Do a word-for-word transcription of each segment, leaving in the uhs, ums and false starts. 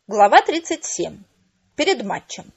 Глава тридцать семь. Перед матчем.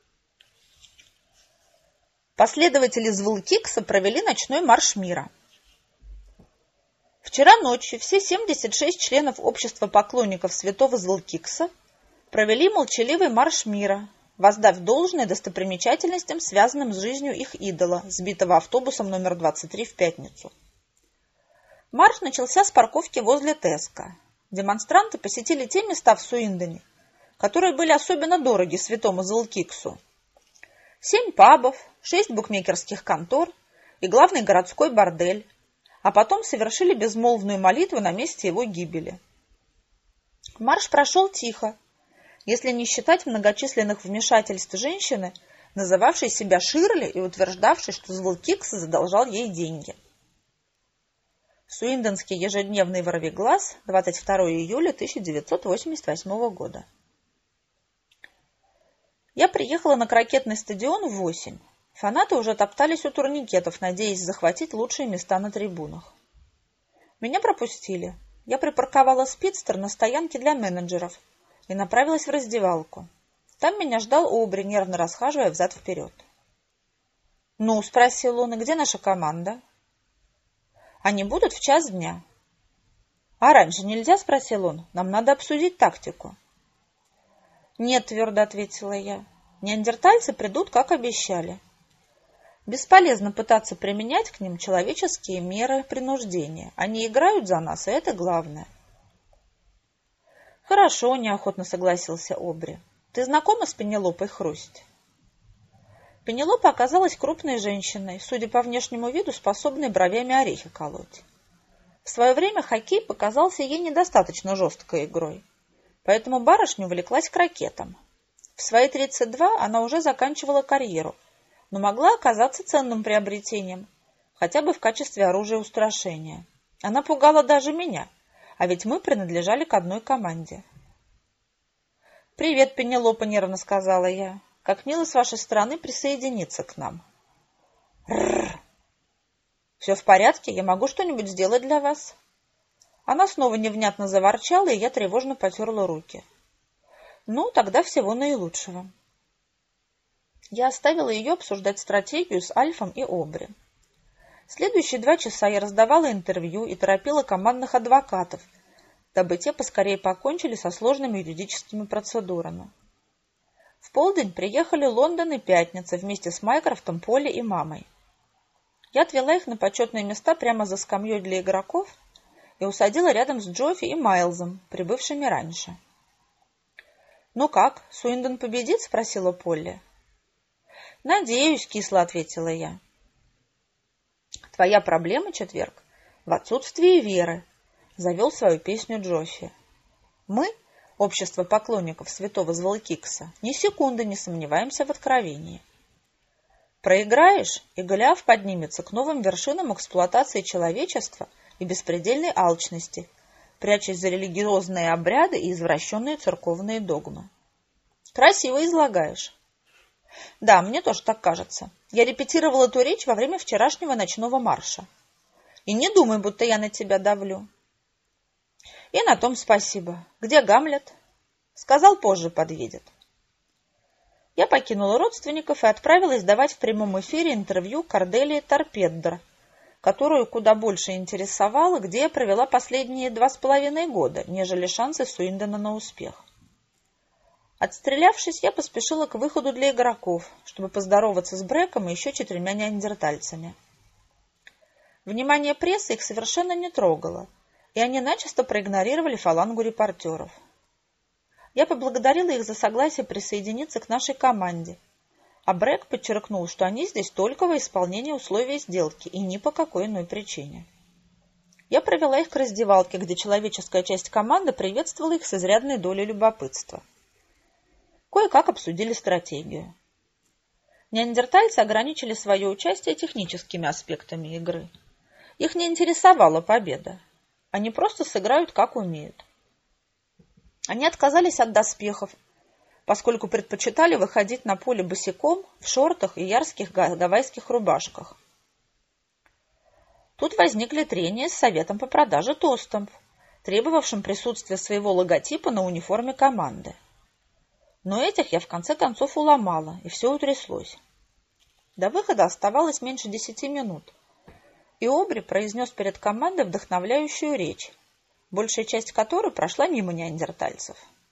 Последователи Звулкикса провели ночной марш мира. Вчера ночью все семьдесят шесть членов общества поклонников святого Звулкикса провели молчаливый марш мира, воздав должное достопримечательностям, связанным с жизнью их идола, сбитого автобусом номер двадцать три в пятницу. Марш начался с парковки возле Теска. Демонстранты посетили те места в Суиндоне, которые были особенно дороги святому Звулкиксу. Семь пабов, шесть букмекерских контор и главный городской бордель, а потом совершили безмолвную молитву на месте его гибели. Марш прошел тихо, если не считать многочисленных вмешательств женщины, называвшей себя Ширли и утверждавшей, что Звулкикс задолжал ей деньги. Суиндонский ежедневный Воровиглаз, двадцать второго июля тысяча девятьсот восемьдесят восьмого года. Я приехала на крокетный стадион в восемь. Фанаты уже топтались у турникетов, надеясь захватить лучшие места на трибунах. Меня пропустили. Я припарковала спидстер на стоянке для менеджеров и направилась в раздевалку. Там меня ждал Обри, нервно расхаживая взад-вперед. «Ну?» – спросил он, – «и где наша команда?» «Они будут в час дня». «А раньше нельзя?» – спросил он. «Нам надо обсудить тактику». «Нет», – твердо ответила я. «Неандертальцы придут, как обещали. Бесполезно пытаться применять к ним человеческие меры принуждения. Они играют за нас, и это главное». «Хорошо», – неохотно согласился Обри. «Ты знакома с Пенелопой Хрусть?» Пенелопа оказалась крупной женщиной, судя по внешнему виду, способной бровями орехи колоть. В свое время хоккей показался ей недостаточно жесткой игрой, поэтому барышня увлеклась крокетом. В свои тридцать два она уже заканчивала карьеру, но могла оказаться ценным приобретением, хотя бы в качестве оружия устрашения. Она пугала даже меня, а ведь мы принадлежали к одной команде. «Привет, Пенелопа», — нервно сказала я. «Как мило с вашей стороны присоединиться к нам». «Рррр! Все в порядке? Я могу что-нибудь сделать для вас?» Она снова невнятно заворчала, и я тревожно потерла руки. «Ну, тогда всего наилучшего». Я оставила ее обсуждать стратегию с Альфом и Обри. Следующие два часа я раздавала интервью и торопила командных адвокатов, дабы те поскорее покончили со сложными юридическими процедурами. В полдень приехали Лондон и Пятница вместе с Майкрофтом, Полли и мамой. Я отвела их на почетные места прямо за скамьей для игроков и усадила рядом с Джоффи и Майлзом, прибывшими раньше. «Ну как, Суиндон победит?» – спросила Полли. «Надеюсь», – кисло ответила я. «Твоя проблема, четверг, в отсутствии веры», – завел свою песню Джоффи. «Мы, общество поклонников святого Звулкикса, ни секунды не сомневаемся в откровении. Проиграешь, и Голиаф поднимется к новым вершинам эксплуатации человечества и беспредельной алчности, прячась за религиозные обряды и извращенные церковные догмы. Красиво излагаешь». «Да, мне тоже так кажется. Я репетировала эту речь во время вчерашнего ночного марша. И не думай, будто я на тебя давлю». «И на том спасибо. Где Гамлет?» «Сказал, позже подъедет». Я покинула родственников и отправилась давать в прямом эфире интервью Корделии Торпеддер, которую куда больше интересовало, где я провела последние два с половиной года, нежели шансы Суиндона на успех. Отстрелявшись, я поспешила к выходу для игроков, чтобы поздороваться с Брэком и еще четырьмя неандертальцами. Внимание прессы их совершенно не трогало, и они начисто проигнорировали фалангу репортеров. Я поблагодарила их за согласие присоединиться к нашей команде, а Брэк подчеркнул, что они здесь только во исполнение условий сделки и ни по какой иной причине. Я провела их к раздевалке, где человеческая часть команды приветствовала их с изрядной долей любопытства. Кое-как обсудили стратегию. Неандертальцы ограничили свое участие техническими аспектами игры. Их не интересовала победа. Они просто сыграют, как умеют. Они отказались от доспехов, поскольку предпочитали выходить на поле босиком, в шортах и ярких гавайских рубашках. Тут возникли трения с советом по продаже тостов, требовавшим присутствия своего логотипа на униформе команды. Но этих я в конце концов уломала, и все утряслось. До выхода оставалось меньше десяти минут, и Обри произнес перед командой вдохновляющую речь, большая часть которой прошла мимо неандертальцев.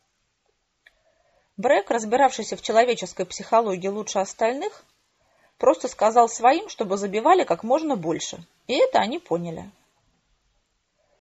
Брэк, разбиравшийся в человеческой психологии лучше остальных, просто сказал своим, чтобы забивали как можно больше, и это они поняли.